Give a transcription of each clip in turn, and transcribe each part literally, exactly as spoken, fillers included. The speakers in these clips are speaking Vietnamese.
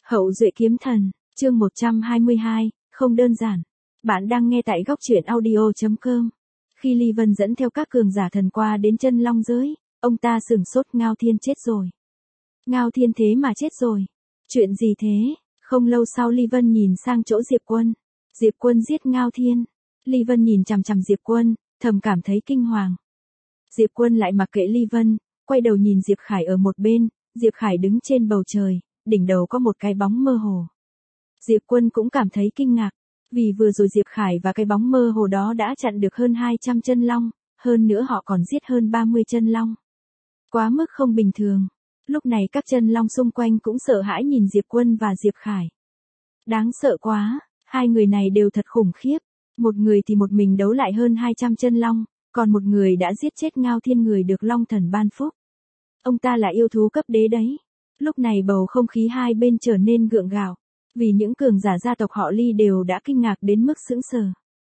Hậu duệ kiếm thần, chương một trăm hai mươi hai, không đơn giản. Bạn đang nghe tại góc truyện audio chấm com. Khi Ly Vân dẫn theo các cường giả thần qua đến chân long giới, ông ta sửng sốt. Ngao Thiên chết rồi. Ngao Thiên thế mà chết rồi. Chuyện gì thế? Không lâu sau Ly Vân nhìn sang chỗ Diệp Quân. Diệp Quân giết Ngao Thiên. Ly Vân nhìn chằm chằm Diệp Quân, thầm cảm thấy kinh hoàng. Diệp Quân lại mặc kệ Ly Vân, quay đầu nhìn Diệp Khải ở một bên. Diệp Khải đứng trên bầu trời, đỉnh đầu có một cái bóng mơ hồ. Diệp Quân cũng cảm thấy kinh ngạc, vì vừa rồi Diệp Khải và cái bóng mơ hồ đó đã chặn được hơn hai trăm chân long, hơn nữa họ còn giết hơn ba mươi chân long. Quá mức không bình thường. Lúc này các chân long xung quanh cũng sợ hãi nhìn Diệp Quân và Diệp Khải. Đáng sợ quá, hai người này đều thật khủng khiếp. Một người thì một mình đấu lại hơn hai trăm chân long, còn một người đã giết chết Ngao Thiên, người được Long Thần ban phúc. Ông ta là yêu thú cấp đế đấy. Lúc này bầu không khí hai bên trở nên gượng gạo, vì những cường giả gia tộc họ Ly đều đã kinh ngạc đến mức sững sờ.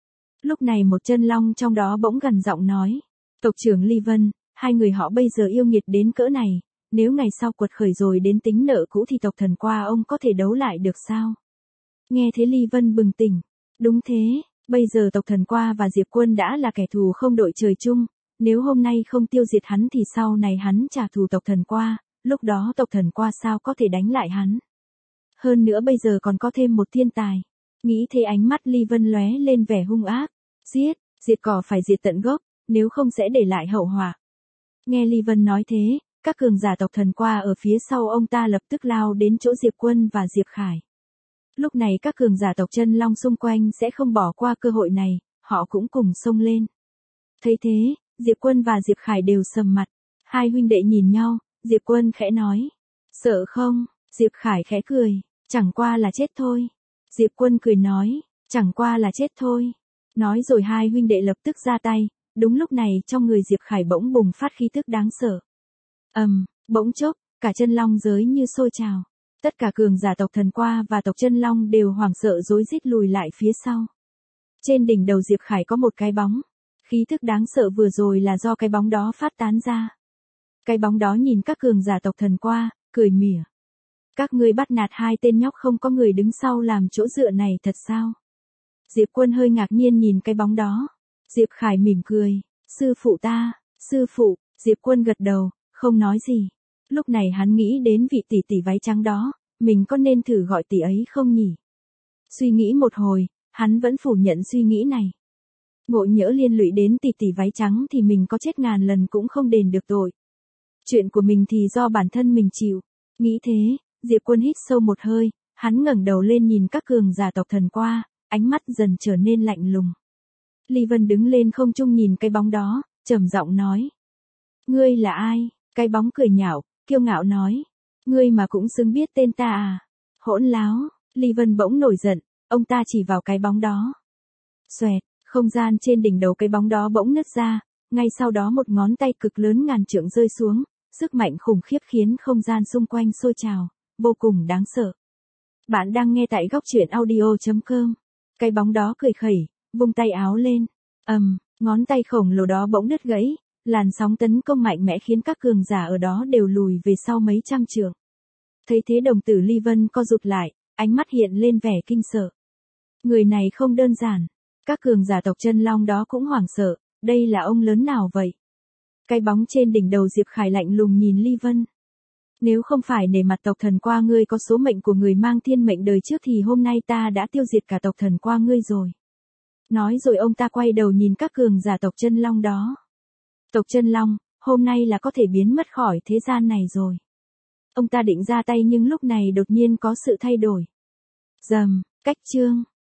Lúc này một chân long trong đó bỗng gằn giọng nói, tộc trưởng Ly Vân, hai người họ bây giờ yêu nghiệt đến cỡ này, nếu ngày sau quật khởi rồi đến tính nợ cũ thì tộc thần qua ông có thể đấu lại được sao? Nghe thế Ly Vân bừng tỉnh, đúng thế, bây giờ tộc thần qua và Diệp Quân đã là kẻ thù không đội trời chung, nếu hôm nay không tiêu diệt hắn thì sau này hắn trả thù tộc thần qua. Lúc đó tộc thần qua sao có thể đánh lại hắn. Hơn nữa bây giờ còn có thêm một thiên tài. Nghĩ thế ánh mắt Ly Vân lóe lên vẻ hung ác. Giết, diệt cỏ phải diệt tận gốc, nếu không sẽ để lại hậu họa. Nghe Ly Vân nói thế, các cường giả tộc thần qua ở phía sau ông ta lập tức lao đến chỗ Diệp Quân và Diệp Khải. Lúc này các cường giả tộc chân long xung quanh sẽ không bỏ qua cơ hội này, họ cũng cùng xông lên. Thấy thế, Diệp Quân và Diệp Khải đều sầm mặt. Hai huynh đệ nhìn nhau. Diệp Quân khẽ nói, sợ không? Diệp Khải khẽ cười, chẳng qua là chết thôi. Diệp Quân cười nói, chẳng qua là chết thôi. Nói rồi hai huynh đệ lập tức ra tay, đúng lúc này trong người Diệp Khải bỗng bùng phát khí tức đáng sợ. Ầm, um, bỗng chốc, cả chân long giới như sôi trào. Tất cả cường giả tộc thần qua và tộc chân long đều hoảng sợ rối rít lùi lại phía sau. Trên đỉnh đầu Diệp Khải có một cái bóng. Khí tức đáng sợ vừa rồi là do cái bóng đó phát tán ra. Cái bóng đó nhìn các cường giả tộc thần qua, cười mỉa. Các ngươi bắt nạt hai tên nhóc không có người đứng sau làm chỗ dựa này thật sao? Diệp Quân hơi ngạc nhiên nhìn cái bóng đó. Diệp Khải mỉm cười, sư phụ ta, sư phụ. Diệp Quân gật đầu, không nói gì. Lúc này hắn nghĩ đến vị tỷ tỷ váy trắng đó, mình có nên thử gọi tỷ ấy không nhỉ? Suy nghĩ một hồi, hắn vẫn phủ nhận suy nghĩ này. Ngộ nhỡ liên lụy đến tỷ tỷ váy trắng thì mình có chết ngàn lần cũng không đền được tội. Chuyện của mình thì do bản thân mình chịu. Nghĩ thế, Diệp Quân hít sâu một hơi, hắn ngẩng đầu lên nhìn các cường giả tộc thần qua, ánh mắt dần trở nên lạnh lùng. Ly Vân đứng lên không trung nhìn cái bóng đó, trầm giọng nói. Ngươi là ai? Cái bóng cười nhạo, kiêu ngạo nói. Ngươi mà cũng xứng biết tên ta à? Hỗn láo. Ly Vân bỗng nổi giận, ông ta chỉ vào cái bóng đó. Xoẹt, không gian trên đỉnh đầu cái bóng đó bỗng nứt ra. Ngay sau đó một ngón tay cực lớn ngàn trượng rơi xuống, sức mạnh khủng khiếp khiến không gian xung quanh sôi trào, vô cùng đáng sợ. Bạn đang nghe tại góc truyện audio chấm com. Cái bóng đó cười khẩy, vung tay áo lên. Ầm, um, ngón tay khổng lồ đó bỗng đứt gãy, làn sóng tấn công mạnh mẽ khiến các cường giả ở đó đều lùi về sau mấy trăm trượng. Thấy thế đồng tử Ly Vân co rụt lại, ánh mắt hiện lên vẻ kinh sợ. Người này không đơn giản. Các cường giả tộc chân long đó cũng hoảng sợ. Đây là ông lớn nào vậy? Cái bóng trên đỉnh đầu Diệp Khải lạnh lùng nhìn Ly Vân. Nếu không phải nể mặt tộc thần qua ngươi có số mệnh của người mang thiên mệnh đời trước thì hôm nay ta đã tiêu diệt cả tộc thần qua ngươi rồi. Nói rồi ông ta quay đầu nhìn các cường giả tộc chân long đó. Tộc chân long, hôm nay là có thể biến mất khỏi thế gian này rồi. Ông ta định ra tay nhưng lúc này đột nhiên có sự thay đổi. Rầm, cách chương.